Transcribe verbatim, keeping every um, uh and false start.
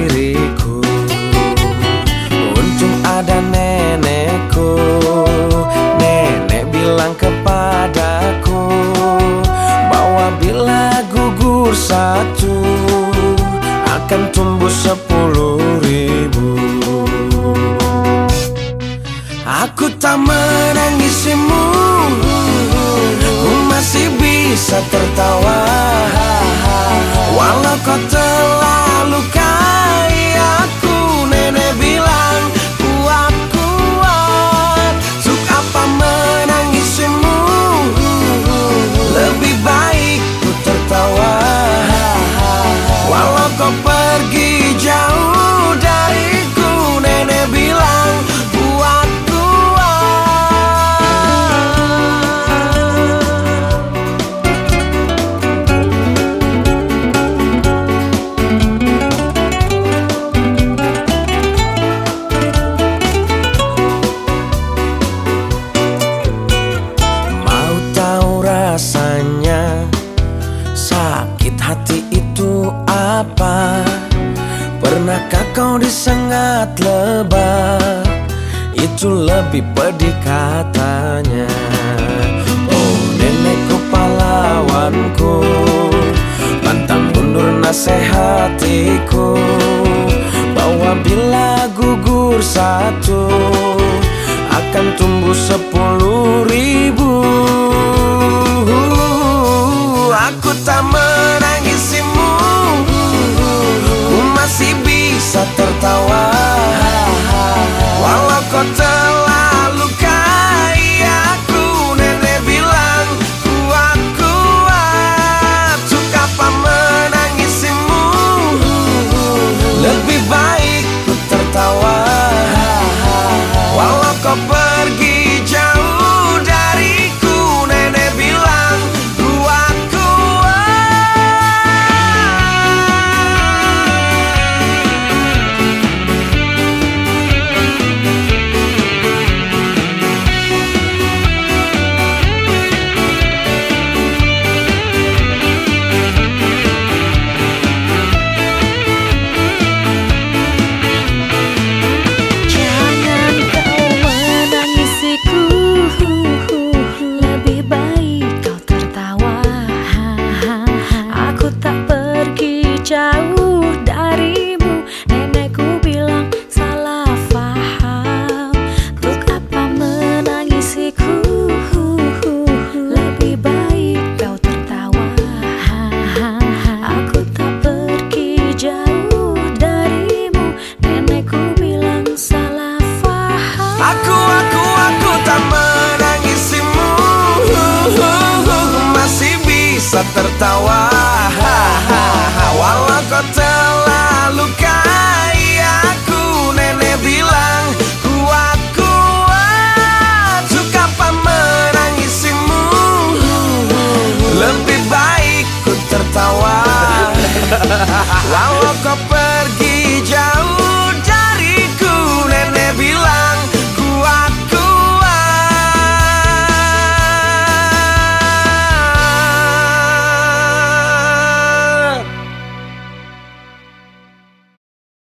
diriku. Untung ada nenekku. Nenek bilang kepadaku bahwa bila gugur satu akan tumbuh sepuluh ribu. Aku tak menangisimu, ku masih bisa tertawa. Walau kau telah lukai aku, nenek bilang kuat kuat. Untuk apa menangisimu, lebih baik ku tertawa. Walau kau pergi jauh dariku, nenek bilang kuat kuat. Mau tahu rasanya sakit hati itu apa? Pernahkah kau disengat lebah? Itu lebih pedih katanya. Oh nenekku pahlawanku, pantang mundur nasihatiku, bahwa bila gugur satu akan tumbuh sepuluh ribu. Aku tak menangisimu, ku masih bisa tertawa.